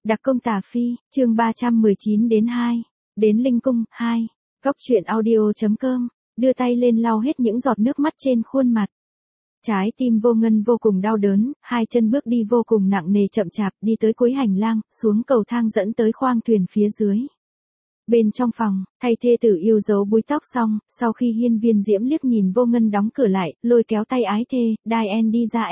Đặc công Tà Phi, chương 319 đến 2. Đến Linh Cung, 2. Góc truyện audio.com, đưa tay lên lau hết những giọt nước mắt trên khuôn mặt. Trái tim Vô Ngân vô cùng đau đớn, hai chân bước đi vô cùng nặng nề chậm chạp, đi tới cuối hành lang, xuống cầu thang dẫn tới khoang thuyền phía dưới. Bên trong phòng, thay thê tử yêu dấu búi tóc xong, sau khi Hiên Viên Diễm liếc nhìn Vô Ngân đóng cửa lại, lôi kéo tay ái thê, Diane đi ra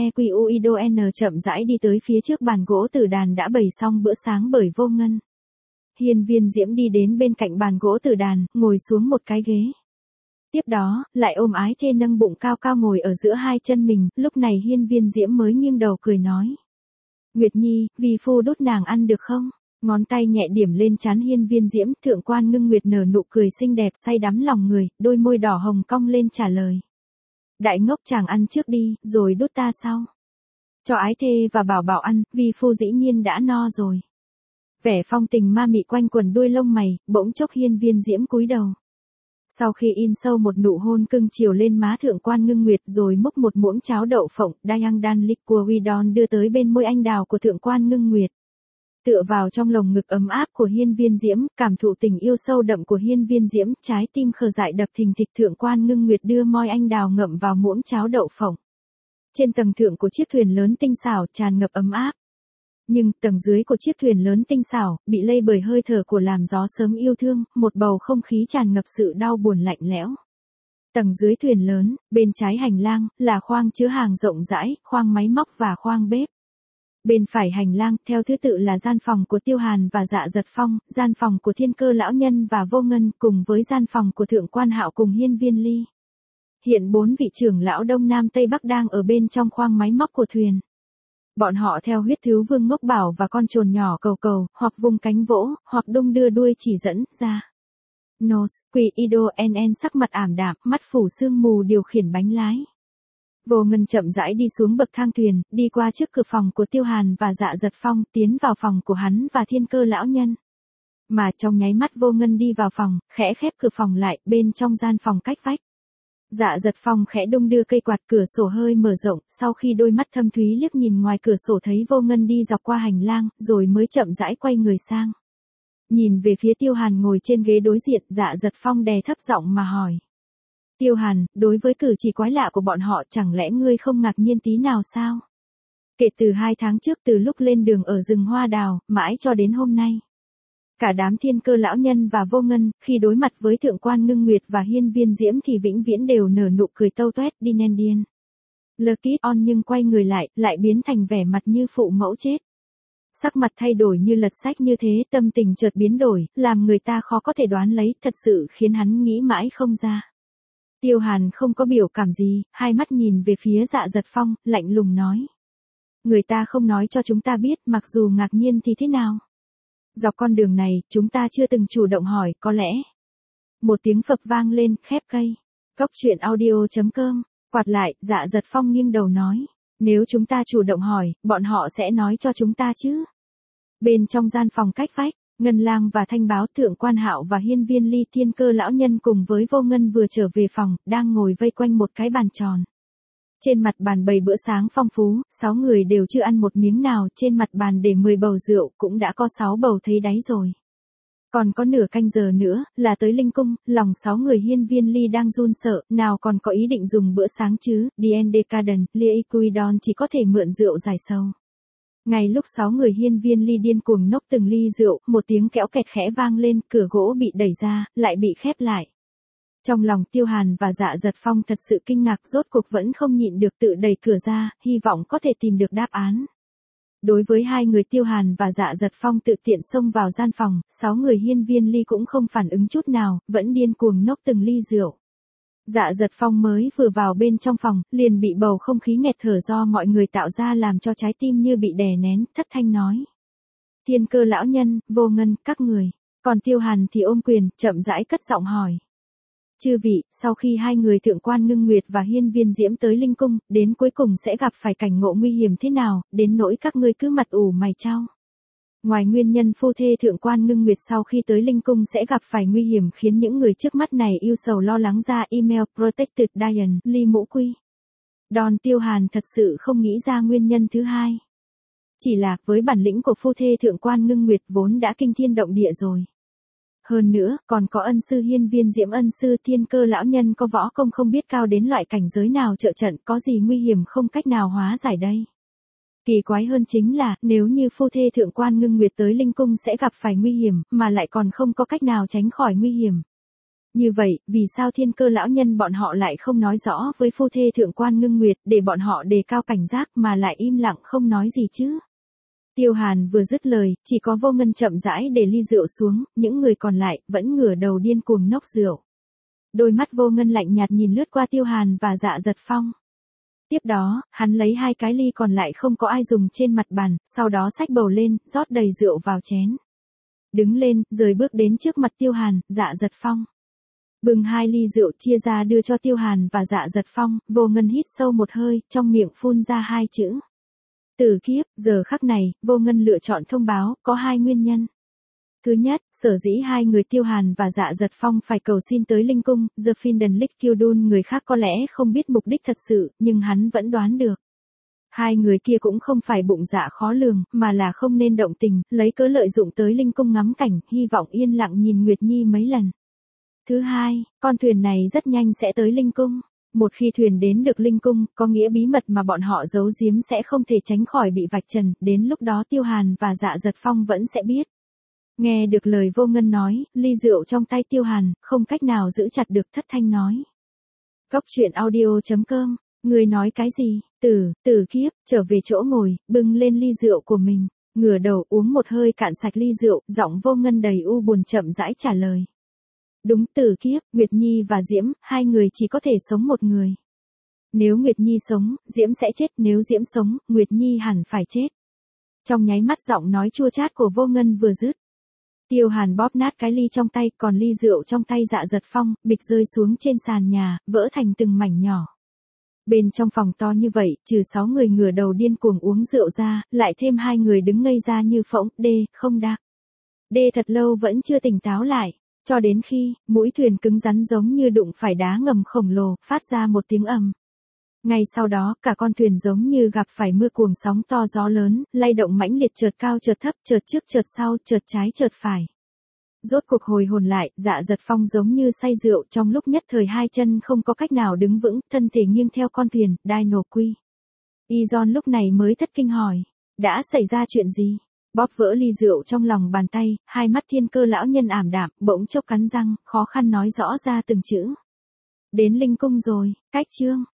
NLEQUIDON chậm rãi đi tới phía trước bàn gỗ tử đàn đã bày xong bữa sáng bởi Vô Ngân. Hiên Viên Diễm đi đến bên cạnh bàn gỗ tử đàn, ngồi xuống một cái ghế. Tiếp đó, lại ôm ái thê nâng bụng cao cao ngồi ở giữa hai chân mình, lúc này Hiên Viên Diễm mới nghiêng đầu cười nói. Nguyệt Nhi, vì phu đút nàng ăn được không? Ngón tay nhẹ điểm lên trán Hiên Viên Diễm, thượng quan Ngưng Nguyệt nở nụ cười xinh đẹp say đắm lòng người, đôi môi đỏ hồng cong lên trả lời. Đại ngốc chàng ăn trước đi, rồi đút ta sau. Cho ái thê và bảo bảo ăn, vì phu dĩ nhiên đã no rồi. Vẻ phong tình ma mị quanh quần đuôi lông mày, bỗng chốc Hiên Viên Diễm cúi đầu. Sau khi in sâu một nụ hôn cưng chiều lên má thượng quan Ngưng Nguyệt rồi múc một muỗng cháo đậu phộng, Dayang Dan Liquidon đưa tới bên môi anh đào của thượng quan Ngưng Nguyệt. Tựa vào trong lồng ngực ấm áp của Hiên Viên Diễm, cảm thụ tình yêu sâu đậm của Hiên Viên Diễm, trái tim khờ dại đập thình thịch, thượng quan Ngưng Nguyệt đưa môi anh đào ngậm vào muỗng cháo đậu phộng. Trên tầng thượng của chiếc thuyền lớn tinh xảo tràn ngập ấm áp. Nhưng tầng dưới của chiếc thuyền lớn tinh xảo bị lây bởi hơi thở của làn gió sớm yêu thương, một bầu không khí tràn ngập sự đau buồn lạnh lẽo. Tầng dưới thuyền lớn, bên trái hành lang là khoang chứa hàng rộng rãi, khoang máy móc và khoang bếp. Bên phải hành lang, theo thứ tự là gian phòng của Tiêu Hàn và Dạ Dật Phong, gian phòng của Thiên Cơ lão nhân và Vô Ngân, cùng với gian phòng của Thượng quan Hạo cùng Hiên Viên Ly. Hiện 4 vị trưởng lão Đông Nam Tây Bắc đang ở bên trong khoang máy móc của thuyền. Bọn họ theo huyết thứ Vương Ngốc Bảo và con trồn nhỏ Cầu Cầu, hoặc vung cánh vỗ, hoặc đung đưa đuôi chỉ dẫn ra. Nos, Quỷ Ido NN sắc mặt ảm đạm, mắt phủ sương mù điều khiển bánh lái. Vô Ngân chậm rãi đi xuống bậc thang thuyền, đi qua trước cửa phòng của Tiêu Hàn và Dạ Dật Phong, tiến vào phòng của hắn và Thiên Cơ lão nhân. Mà trong nháy mắt Vô Ngân đi vào phòng, khẽ khép cửa phòng lại, bên trong gian phòng cách vách. Dạ Dật Phong khẽ đung đưa cây quạt, cửa sổ hơi mở rộng, sau khi đôi mắt thâm thúy liếc nhìn ngoài cửa sổ thấy Vô Ngân đi dọc qua hành lang, rồi mới chậm rãi quay người sang. Nhìn về phía Tiêu Hàn ngồi trên ghế đối diện, Dạ Dật Phong đè thấp giọng mà hỏi. Tiêu Hàn, đối với cử chỉ quái lạ của bọn họ chẳng lẽ ngươi không ngạc nhiên tí nào sao? Kể từ 2 tháng trước, từ lúc lên đường ở rừng hoa đào, mãi cho đến hôm nay. Cả đám Thiên Cơ lão nhân và Vô Ngân, khi đối mặt với thượng quan Ngưng Nguyệt và Hiên Viên Diễm thì vĩnh viễn đều nở nụ cười tâu toét đi nên điên. Lucky on nhưng quay người lại biến thành vẻ mặt như phụ mẫu chết. Sắc mặt thay đổi như lật sách như thế, tâm tình chợt biến đổi, làm người ta khó có thể đoán lấy, thật sự khiến hắn nghĩ mãi không ra. Tiêu Hàn không có biểu cảm gì, hai mắt nhìn về phía Dạ Dật Phong, lạnh lùng nói. Người ta không nói cho chúng ta biết, mặc dù ngạc nhiên thì thế nào? Dọc con đường này, chúng ta chưa từng chủ động hỏi, có lẽ. Một tiếng phập vang lên, khép cây. Góc truyện audio.com, quạt lại, Dạ Dật Phong nghiêng đầu nói. Nếu chúng ta chủ động hỏi, bọn họ sẽ nói cho chúng ta chứ. Bên trong gian phòng cách vách, Ngân Lang và Thanh Báo, Thượng quan Hạo và Hiên Viên Ly, Thiên Cơ lão nhân cùng với Vô Ngân vừa trở về phòng, đang ngồi vây quanh một cái bàn tròn. Trên mặt bàn bày bữa sáng phong phú, 6 người đều chưa ăn một miếng nào, trên mặt bàn để 10 bầu rượu, cũng đã có 6 bầu thấy đáy rồi. Còn có nửa canh giờ nữa, là tới Linh Cung, lòng 6 người Hiên Viên Ly đang run sợ, nào còn có ý định dùng bữa sáng chứ, Dien Decadent, Liquidon chỉ có thể mượn rượu giải sầu. Ngay lúc 6 người Hiên Viên Ly điên cuồng nốc từng ly rượu, một tiếng kéo kẹt khẽ vang lên, cửa gỗ bị đẩy ra, lại bị khép lại. Trong lòng Tiêu Hàn và Dạ Dật Phong thật sự kinh ngạc, rốt cuộc vẫn không nhịn được tự đẩy cửa ra, hy vọng có thể tìm được đáp án. Đối với hai người Tiêu Hàn và Dạ Dật Phong tự tiện xông vào gian phòng, 6 người Hiên Viên Ly cũng không phản ứng chút nào, vẫn điên cuồng nốc từng ly rượu. Dạ Dật Phong mới vừa vào bên trong phòng, liền bị bầu không khí nghẹt thở do mọi người tạo ra làm cho trái tim như bị đè nén, thất thanh nói. Thiên Cơ lão nhân, Vô Ngân, các người. Còn Tiêu Hàn thì ôm quyền, chậm rãi cất giọng hỏi. Chư vị, sau khi hai người Thượng quan Ngưng Nguyệt và Hiên Viên Diễm tới Linh Cung, đến cuối cùng sẽ gặp phải cảnh ngộ nguy hiểm thế nào, đến nỗi các ngươi cứ mặt ủ mày chau. Ngoài nguyên nhân phu thê Thượng quan Ngưng Nguyệt sau khi tới Linh Cung sẽ gặp phải nguy hiểm khiến những người trước mắt này yêu sầu lo lắng ra, email Protected Diane, Ly Mũ Quy. Đòn Tiêu Hàn thật sự không nghĩ ra nguyên nhân thứ hai. chỉ là với bản lĩnh của phu thê thượng quan Ngưng Nguyệt vốn đã kinh thiên động địa rồi. Hơn nữa, còn có ân sư hiên viên Diễm ân sư Thiên Cơ lão nhân có võ công không biết cao đến loại cảnh giới nào trợ trận, có gì nguy hiểm không cách nào hóa giải đây. Kỳ quái hơn chính là, nếu như phu thê thượng quan Ngưng Nguyệt tới Linh Cung sẽ gặp phải nguy hiểm, mà lại còn không có cách nào tránh khỏi nguy hiểm. Như vậy, vì sao Thiên Cơ lão nhân bọn họ lại không nói rõ với phu thê thượng quan Ngưng Nguyệt để bọn họ đề cao cảnh giác mà lại im lặng không nói gì chứ? Tiêu Hàn vừa dứt lời, chỉ có Vô Ngân chậm rãi để ly rượu xuống, những người còn lại vẫn ngửa đầu điên cuồng nốc rượu. Đôi mắt Vô Ngân lạnh nhạt nhìn lướt qua Tiêu Hàn và Dạ Dật Phong. Tiếp đó, hắn lấy 2 cái ly còn lại không có ai dùng trên mặt bàn, sau đó xách bầu lên, rót đầy rượu vào chén. Đứng lên, rời bước đến trước mặt Tiêu Hàn, Dạ Dật Phong. Bưng 2 ly rượu chia ra đưa cho Tiêu Hàn và Dạ Dật Phong, Vô Ngân hít sâu một hơi, trong miệng phun ra 2 chữ. Tử kiếp, giờ khắc này, Vô Ngân lựa chọn thông báo, có 2 nguyên nhân. Thứ nhất, sở dĩ 2 người Tiêu Hàn và Dạ Dật Phong phải cầu xin tới Linh Cung, The Finden Lick Kyudun người khác có lẽ không biết mục đích thật sự, nhưng hắn vẫn đoán được. 2 người kia cũng không phải bụng dạ khó lường, mà là không nên động tình, lấy cớ lợi dụng tới Linh Cung ngắm cảnh, hy vọng yên lặng nhìn Nguyệt Nhi mấy lần. Thứ hai, con thuyền này rất nhanh sẽ tới Linh Cung. Một khi thuyền đến được Linh Cung, có nghĩa bí mật mà bọn họ giấu giếm sẽ không thể tránh khỏi bị vạch trần, đến lúc đó Tiêu Hàn và Dạ Dật Phong vẫn sẽ biết. Nghe được lời Vô Ngân nói, ly rượu trong tay Tiêu Hàn, không cách nào giữ chặt được, thất thanh nói. Góc truyện audio.com, người nói cái gì? Tử kiếp, trở về chỗ ngồi, bưng lên ly rượu của mình, ngửa đầu uống một hơi cạn sạch ly rượu, giọng Vô Ngân đầy u buồn chậm rãi trả lời. Đúng, tử kiếp, Nguyệt Nhi và Diễm, 2 người chỉ có thể sống một người. Nếu Nguyệt Nhi sống, Diễm sẽ chết, nếu Diễm sống, Nguyệt Nhi hẳn phải chết. Trong nháy mắt giọng nói chua chát của Vô Ngân vừa dứt. Tiêu Hàn bóp nát cái ly trong tay, còn ly rượu trong tay Dạ Dật Phong, bịch rơi xuống trên sàn nhà, vỡ thành từng mảnh nhỏ. Bên trong phòng to như vậy, trừ 6 người ngửa đầu điên cuồng uống rượu ra, lại thêm 2 người đứng ngây ra như phỗng, không đạc. Thật lâu vẫn chưa tỉnh táo lại. Cho đến khi, mũi thuyền cứng rắn giống như đụng phải đá ngầm khổng lồ, phát ra một tiếng ầm. Ngay sau đó, cả con thuyền giống như gặp phải mưa cuồng sóng to gió lớn, lay động mãnh liệt, chợt cao chợt thấp, chợt trước chợt sau, chợt trái chợt phải. Rốt cuộc hồi hồn lại, Dạ Dật Phong giống như say rượu, trong lúc nhất thời 2 chân không có cách nào đứng vững, thân thể nghiêng theo con thuyền, đai nổ quy. Izon lúc này mới thất kinh hỏi, đã xảy ra chuyện gì? Bóp vỡ ly rượu trong lòng bàn tay, 2 mắt Thiên Cơ lão nhân ảm đạm, bỗng chốc cắn răng, khó khăn nói rõ ra từng chữ. Đến Linh Cung rồi, cách chương.